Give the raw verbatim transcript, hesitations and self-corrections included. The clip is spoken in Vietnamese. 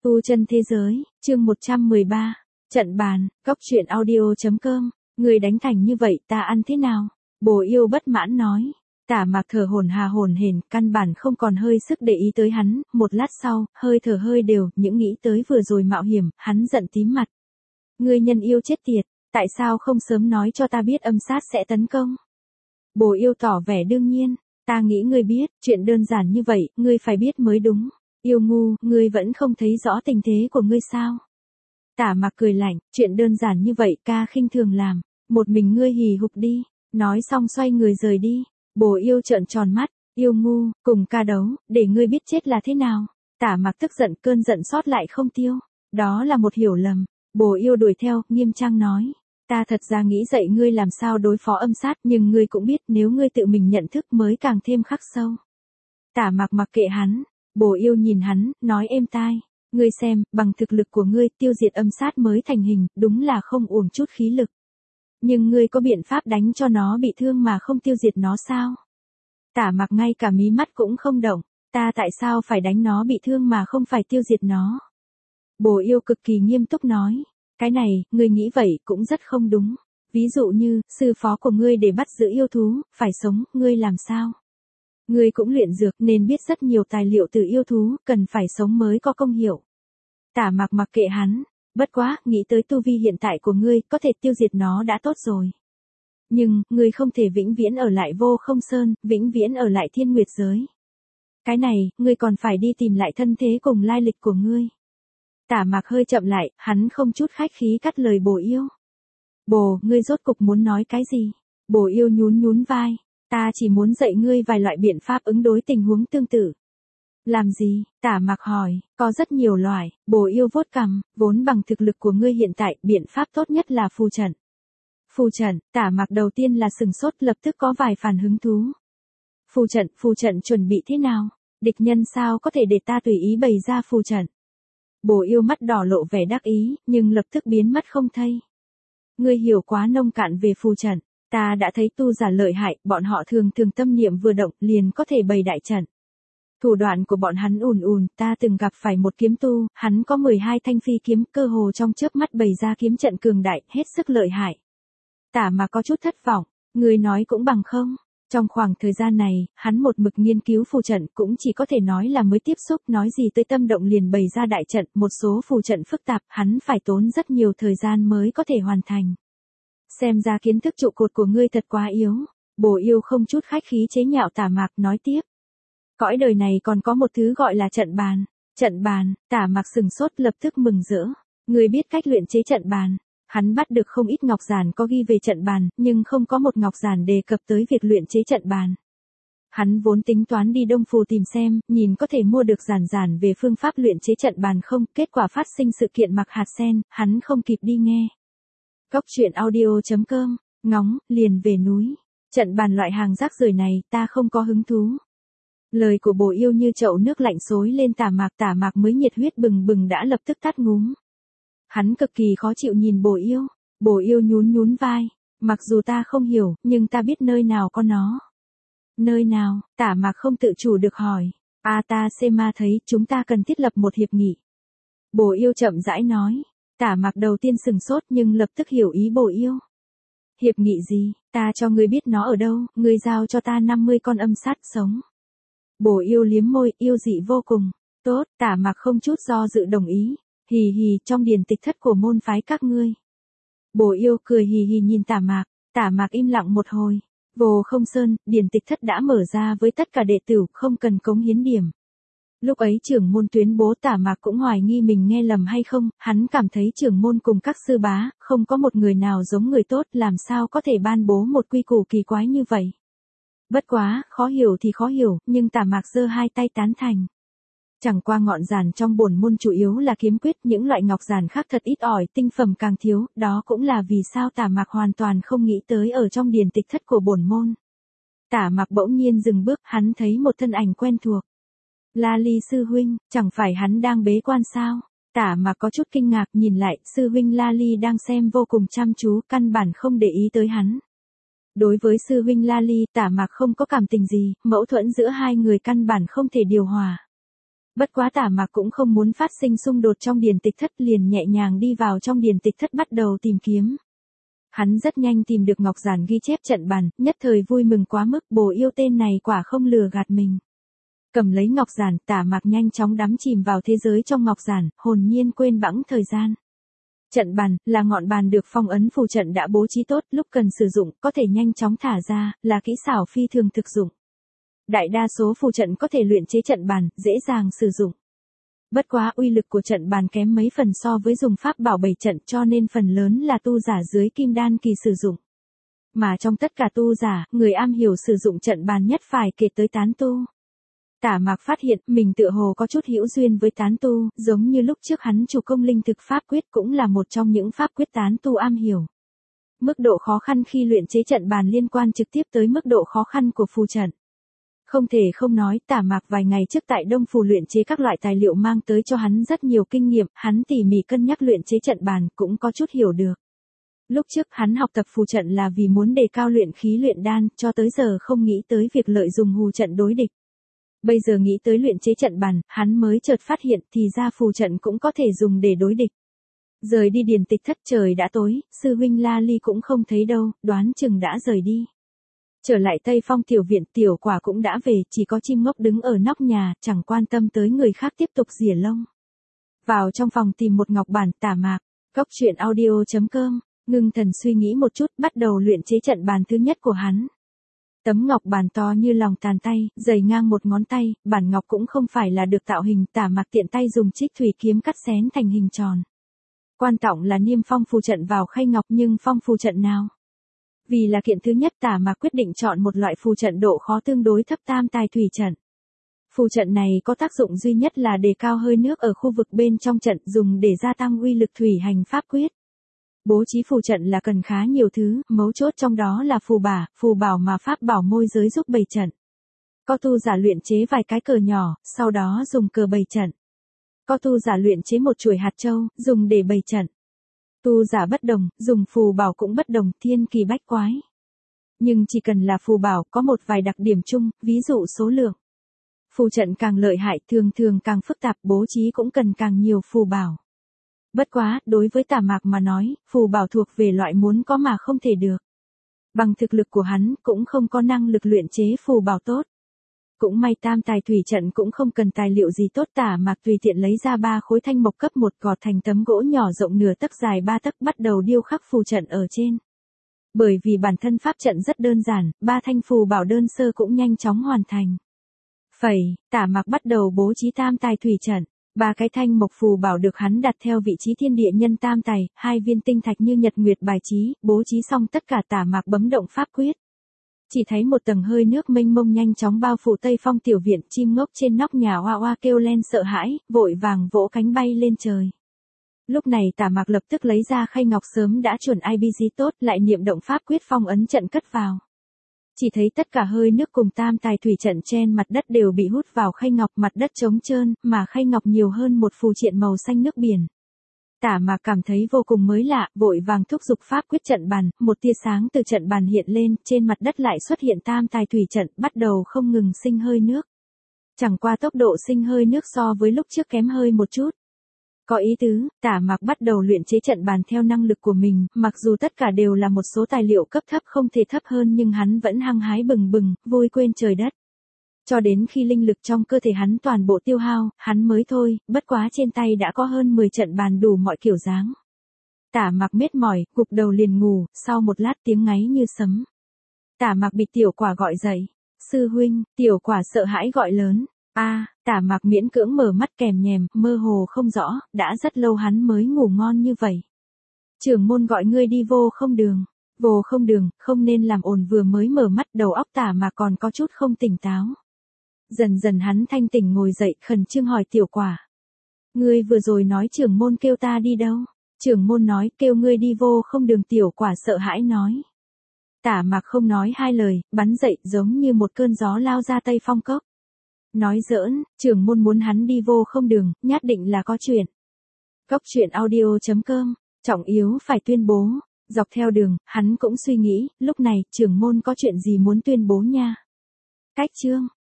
Tu chân thế giới, chương một trăm mười ba, trận bàn, góc truyện audio.com, người đánh thành như vậy ta ăn thế nào? Bồ Yêu bất mãn nói. Tả Mạc thở hổn hà hổn hển, căn bản không còn hơi sức để ý tới hắn, một lát sau, hơi thở hơi đều, những nghĩ tới vừa rồi mạo hiểm, hắn giận tím mặt. Ngươi nhân yêu chết tiệt, tại sao không sớm nói cho ta biết âm sát sẽ tấn công? Bồ Yêu tỏ vẻ đương nhiên, ta nghĩ ngươi biết, chuyện đơn giản như vậy, ngươi phải biết mới đúng. Yêu ngu, ngươi vẫn không thấy rõ tình thế của ngươi sao? Tả Mạc cười lạnh, chuyện đơn giản như vậy ca khinh thường làm, một mình ngươi hì hục đi, nói xong xoay người rời đi. Bồ Yêu trợn tròn mắt, yêu ngu, cùng ca đấu, để ngươi biết chết là thế nào. Tả Mạc tức giận, cơn giận sót lại không tiêu, đó là một hiểu lầm. Bồ Yêu đuổi theo, nghiêm trang nói, ta thật ra nghĩ dạy ngươi làm sao đối phó âm sát, nhưng ngươi cũng biết nếu ngươi tự mình nhận thức mới càng thêm khắc sâu. Tả Mạc mặc kệ hắn. Bồ Yêu nhìn hắn, nói êm tai, ngươi xem, bằng thực lực của ngươi tiêu diệt âm sát mới thành hình, đúng là không uổng chút khí lực. Nhưng ngươi có biện pháp đánh cho nó bị thương mà không tiêu diệt nó sao? Tả Mạc ngay cả mí mắt cũng không động, ta tại sao phải đánh nó bị thương mà không phải tiêu diệt nó? Bồ Yêu cực kỳ nghiêm túc nói, cái này, ngươi nghĩ vậy cũng rất không đúng. Ví dụ như, sư phó của ngươi để bắt giữ yêu thú, phải sống, ngươi làm sao? Ngươi cũng luyện dược nên biết rất nhiều tài liệu từ yêu thú, cần phải sống mới có công hiệu. Tả Mạc mặc kệ hắn, bất quá, nghĩ tới tu vi hiện tại của ngươi, có thể tiêu diệt nó đã tốt rồi. Nhưng, ngươi không thể vĩnh viễn ở lại Vô Không Sơn, vĩnh viễn ở lại Thiên Nguyệt giới. Cái này, ngươi còn phải đi tìm lại thân thế cùng lai lịch của ngươi. Tả Mạc hơi chậm lại, hắn không chút khách khí cắt lời Bồ Yêu. Bồ, ngươi rốt cục muốn nói cái gì? Bồ Yêu nhún nhún vai. Ta chỉ muốn dạy ngươi vài loại biện pháp ứng đối tình huống tương tự. Làm gì? Tả Mạc hỏi, có rất nhiều loại. Bồ Yêu vuốt cằm, vốn bằng thực lực của ngươi hiện tại, biện pháp tốt nhất là phù trận. Phù trận, Tả Mạc đầu tiên là sừng sốt, lập tức có vài phản hứng thú. Phù trận, phù trận chuẩn bị thế nào? Địch nhân sao có thể để ta tùy ý bày ra phù trận? Bồ Yêu mắt đỏ lộ vẻ đắc ý, nhưng lập tức biến mất không thấy. Ngươi hiểu quá nông cạn về phù trận. Ta đã thấy tu giả lợi hại, bọn họ thường thường tâm niệm vừa động, liền có thể bày đại trận. Thủ đoạn của bọn hắn ùn ùn, ta từng gặp phải một kiếm tu, hắn có mười hai thanh phi kiếm, cơ hồ trong chớp mắt bày ra kiếm trận cường đại, hết sức lợi hại. Tả Mạc có chút thất vọng, người nói cũng bằng không. Trong khoảng thời gian này, hắn một mực nghiên cứu phù trận, cũng chỉ có thể nói là mới tiếp xúc, nói gì tới tâm động liền bày ra đại trận, một số phù trận phức tạp, hắn phải tốn rất nhiều thời gian mới có thể hoàn thành. Xem ra kiến thức trụ cột của ngươi thật quá yếu. Bồ Yêu không chút khách khí chế nhạo Tả Mạc, nói tiếp. Cõi đời này còn có một thứ gọi là trận bàn. Trận bàn, Tả Mạc sừng sốt lập tức mừng rỡ. Ngươi biết cách luyện chế trận bàn. Hắn bắt được không ít ngọc giản có ghi về trận bàn, nhưng không có một ngọc giản đề cập tới việc luyện chế trận bàn. Hắn vốn tính toán đi Đông Phù tìm xem, nhìn có thể mua được giản giản về phương pháp luyện chế trận bàn không, kết quả phát sinh sự kiện mặc hạt sen, hắn không kịp đi nghe. Góc truyện audio.com, ngóng, liền về núi. Trận bàn loại hàng rác rưởi này, ta không có hứng thú. Lời của Bồ Yêu như chậu nước lạnh xối lên Tả Mạc, Tả Mạc mới nhiệt huyết bừng bừng đã lập tức tắt ngúm. Hắn cực kỳ khó chịu nhìn Bồ Yêu. Bồ Yêu nhún nhún vai. Mặc dù ta không hiểu, nhưng ta biết nơi nào có nó. Nơi nào? Tả Mạc không tự chủ được hỏi. Atasema thấy chúng ta cần thiết lập một hiệp nghị. Bồ Yêu chậm rãi nói. Tả Mạc đầu tiên sừng sốt nhưng lập tức hiểu ý Bồ Yêu. Hiệp nghị gì? Ta cho ngươi biết nó ở đâu, ngươi giao cho ta năm mươi con âm sát sống. Bồ Yêu liếm môi, yêu dị vô cùng. Tốt, Tả Mạc không chút do dự đồng ý. Hì hì, trong điển tịch thất của môn phái các ngươi. Bồ Yêu cười hì hì nhìn Tả Mạc. Tả Mạc im lặng một hồi. Vô Không Sơn, điển tịch thất đã mở ra với tất cả đệ tử, không cần cống hiến điểm. Lúc ấy trưởng môn tuyên bố Tả Mạc cũng hoài nghi mình nghe lầm hay không, hắn cảm thấy trưởng môn cùng các sư bá, không có một người nào giống người tốt, làm sao có thể ban bố một quy củ kỳ quái như vậy. Bất quá, khó hiểu thì khó hiểu, nhưng Tả Mạc giơ hai tay tán thành. Chẳng qua ngọn giản trong bổn môn chủ yếu là kiếm quyết, những loại ngọc giản khác thật ít ỏi, tinh phẩm càng thiếu, đó cũng là vì sao Tả Mạc hoàn toàn không nghĩ tới ở trong điển tịch thất của bổn môn. Tả Mạc bỗng nhiên dừng bước, hắn thấy một thân ảnh quen thuộc. La Ly sư huynh, chẳng phải hắn đang bế quan sao? Tả Mạc có chút kinh ngạc nhìn lại, sư huynh La Ly đang xem vô cùng chăm chú, căn bản không để ý tới hắn. Đối với sư huynh La Ly, Tả Mạc không có cảm tình gì, mâu thuẫn giữa hai người căn bản không thể điều hòa. Bất quá Tả Mạc cũng không muốn phát sinh xung đột trong điền tịch thất, liền nhẹ nhàng đi vào trong điền tịch thất bắt đầu tìm kiếm. Hắn rất nhanh tìm được ngọc giản ghi chép trận bàn, nhất thời vui mừng quá mức, bồ yêu tên này quả không lừa gạt mình. Cầm lấy ngọc giản, Tả Mạc nhanh chóng đắm chìm vào thế giới trong ngọc giản, hồn nhiên quên bẵng thời gian. Trận bàn, là ngọn bàn được phong ấn phù trận đã bố trí tốt, lúc cần sử dụng, có thể nhanh chóng thả ra, là kỹ xảo phi thường thực dụng. Đại đa số phù trận có thể luyện chế trận bàn, dễ dàng sử dụng. Bất quá uy lực của trận bàn kém mấy phần so với dùng pháp bảo bày trận, cho nên phần lớn là tu giả dưới kim đan kỳ sử dụng. Mà trong tất cả tu giả, người am hiểu sử dụng trận bàn nhất phải kể tới tán tu. Tả Mạc phát hiện mình tựa hồ có chút hữu duyên với tán tu, giống như lúc trước hắn chủ công linh thực pháp quyết cũng là một trong những pháp quyết tán tu am hiểu. Mức độ khó khăn khi luyện chế trận bàn liên quan trực tiếp tới mức độ khó khăn của phù trận. Không thể không nói, Tả Mạc vài ngày trước tại Đông Phủ luyện chế các loại tài liệu mang tới cho hắn rất nhiều kinh nghiệm, hắn tỉ mỉ cân nhắc luyện chế trận bàn cũng có chút hiểu được. Lúc trước hắn học tập phù trận là vì muốn đề cao luyện khí luyện đan, cho tới giờ không nghĩ tới việc lợi dụng hù trận đối địch. Bây giờ nghĩ tới luyện chế trận bàn, hắn mới chợt phát hiện thì ra phù trận cũng có thể dùng để đối địch. Rời đi điền tịch thất trời đã tối, sư huynh La Ly cũng không thấy đâu, đoán chừng đã rời đi. Trở lại Tây Phong tiểu viện, Tiểu Quả cũng đã về, chỉ có chim ngốc đứng ở nóc nhà, chẳng quan tâm tới người khác tiếp tục rỉa lông. Vào trong phòng tìm một ngọc bản, Tả Mạc, góc truyện audio chấm com, ngưng thần suy nghĩ một chút, bắt đầu luyện chế trận bàn thứ nhất của hắn. Tấm ngọc bàn to như lòng bàn tay, dày ngang một ngón tay, bản ngọc cũng không phải là được tạo hình, Tả Mạc tiện tay dùng trích thủy kiếm cắt xén thành hình tròn. Quan trọng là niêm phong phù trận vào khay ngọc, nhưng phong phù trận nào? Vì là kiện thứ nhất, Tả Mạc quyết định chọn một loại phù trận độ khó tương đối thấp, tam tài thủy trận. Phù trận này có tác dụng duy nhất là đề cao hơi nước ở khu vực bên trong trận, dùng để gia tăng uy lực thủy hành pháp quyết. Bố trí phù trận là cần khá nhiều thứ, mấu chốt trong đó là phù bả, phù bảo mà pháp bảo môi giới giúp bày trận. Có tu giả luyện chế vài cái cờ nhỏ, sau đó dùng cờ bày trận. Có tu giả luyện chế một chuỗi hạt châu, dùng để bày trận. Tu giả bất đồng, dùng phù bảo cũng bất đồng, thiên kỳ bách quái. Nhưng chỉ cần là phù bảo có một vài đặc điểm chung, ví dụ số lượng. Phù trận càng lợi hại, thường thường càng phức tạp, bố trí cũng cần càng nhiều phù bảo. Bất quá, đối với Tả Mạc mà nói, phù bảo thuộc về loại muốn có mà không thể được. Bằng thực lực của hắn, cũng không có năng lực luyện chế phù bảo tốt. Cũng may tam tài thủy trận cũng không cần tài liệu gì tốt, Tả Mạc tùy tiện lấy ra ba khối thanh mộc cấp một, gọt thành tấm gỗ nhỏ rộng nửa tấc dài ba tấc, bắt đầu điêu khắc phù trận ở trên. Bởi vì bản thân pháp trận rất đơn giản, ba thanh phù bảo đơn sơ cũng nhanh chóng hoàn thành. Phẩy, Tả Mạc bắt đầu bố trí tam tài thủy trận. Ba cái thanh mộc phù bảo được hắn đặt theo vị trí thiên địa nhân tam tài, hai viên tinh thạch như nhật nguyệt bài trí, bố trí xong tất cả, Tả Mạc bấm động pháp quyết. Chỉ thấy một tầng hơi nước mênh mông nhanh chóng bao phủ Tây Phong tiểu viện, chim ngốc trên nóc nhà oa oa kêu lên sợ hãi, vội vàng vỗ cánh bay lên trời. Lúc này Tả Mạc lập tức lấy ra khay ngọc sớm đã chuẩn i bê giê tốt, lại niệm động pháp quyết phong ấn trận cất vào. Chỉ thấy tất cả hơi nước cùng tam tài thủy trận trên mặt đất đều bị hút vào khay ngọc, mặt đất trống trơn, mà khay ngọc nhiều hơn một phù triện màu xanh nước biển. Tả Mạc cảm thấy vô cùng mới lạ, vội vàng thúc giục pháp quyết trận bàn, một tia sáng từ trận bàn hiện lên, trên mặt đất lại xuất hiện tam tài thủy trận, bắt đầu không ngừng sinh hơi nước. Chẳng qua tốc độ sinh hơi nước so với lúc trước kém hơi một chút. Có ý tứ, Tả Mạc bắt đầu luyện chế trận bàn theo năng lực của mình, mặc dù tất cả đều là một số tài liệu cấp thấp không thể thấp hơn, nhưng hắn vẫn hăng hái bừng bừng, vui quên trời đất. Cho đến khi linh lực trong cơ thể hắn toàn bộ tiêu hao, hắn mới thôi, bất quá trên tay đã có hơn mười trận bàn đủ mọi kiểu dáng. Tả Mạc mệt mỏi, gục đầu liền ngủ, sau một lát tiếng ngáy như sấm. Tả Mạc bị Tiểu Quả gọi dậy. Sư huynh, Tiểu Quả sợ hãi gọi lớn. A, à, Tả Mạc miễn cưỡng mở mắt kèm nhèm, mơ hồ không rõ, đã rất lâu hắn mới ngủ ngon như vậy. Trưởng môn gọi ngươi đi vô không đường. Vô không đường, không nên làm ồn, vừa mới mở mắt đầu óc Tả Mạc còn có chút không tỉnh táo. Dần dần hắn thanh tỉnh ngồi dậy, khẩn trương hỏi Tiểu Quả. Ngươi vừa rồi nói trưởng môn kêu ta đi đâu? Trưởng môn nói kêu ngươi đi vô không đường, Tiểu Quả sợ hãi nói. Tả Mạc không nói hai lời, bắn dậy giống như một cơn gió lao ra Tây Phong cốc. Nói giỡn, trưởng môn muốn hắn đi vô không đường, nhất định là có chuyện. Góc truyện audio chấm com, trọng yếu phải tuyên bố. Dọc theo đường, hắn cũng suy nghĩ, lúc này, trưởng môn có chuyện gì muốn tuyên bố nha. Cách chương.